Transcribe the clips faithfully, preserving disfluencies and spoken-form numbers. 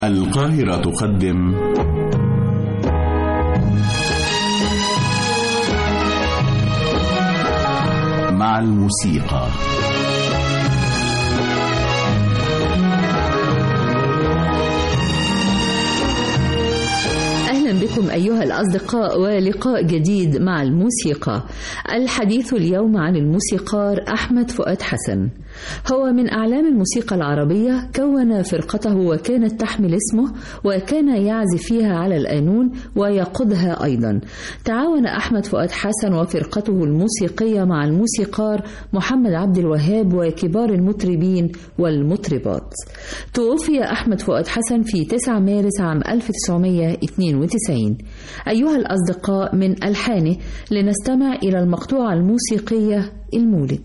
القاهرة تقدم مع الموسيقى. أهلا بكم أيها الأصدقاء ولقاء جديد مع الموسيقى. الحديث اليوم عن الموسيقار أحمد فؤاد حسن. هو من أعلام الموسيقى العربية، كون فرقته وكانت تحمل اسمه وكان يعزف فيها على القانون ويقودها أيضا. تعاون أحمد فؤاد حسن وفرقته الموسيقية مع الموسيقار محمد عبد الوهاب وكبار المطربين والمطربات. توفي أحمد فؤاد حسن في تسعة مارس عام ألف وتسعمائة واثنين وتسعين. أيها الأصدقاء، من ألحانه لنستمع إلى المقطوعة الموسيقية المولد.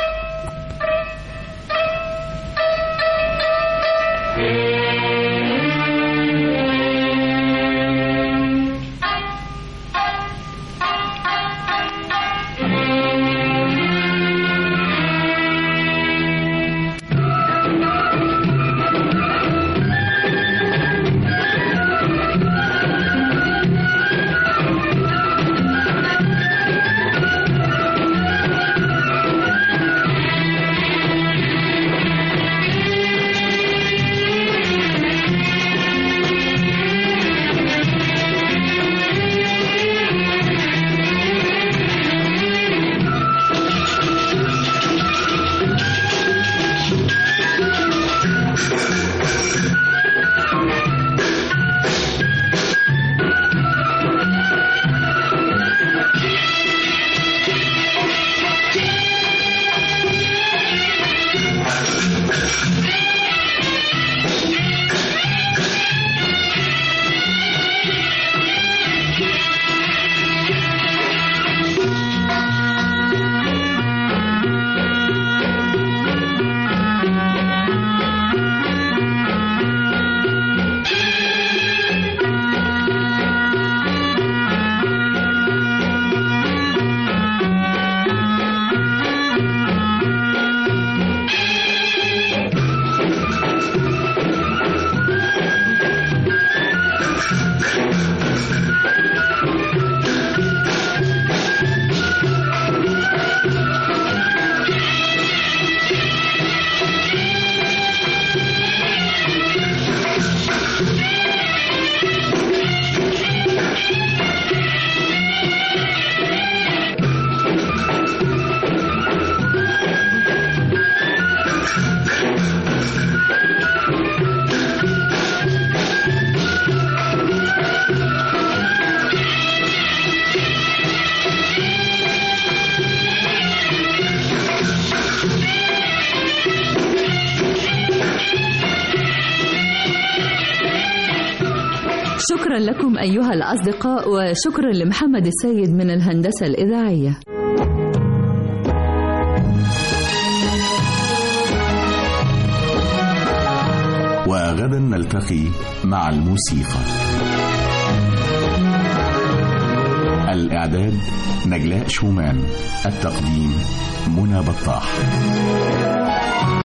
شكرا لكم أيها الأصدقاء، وشكرا لمحمد السيد من الهندسة الإذاعية. وغدا نلتقي مع الموسيقى. الإعداد نجلاء شومان، التقديم منى بطاح.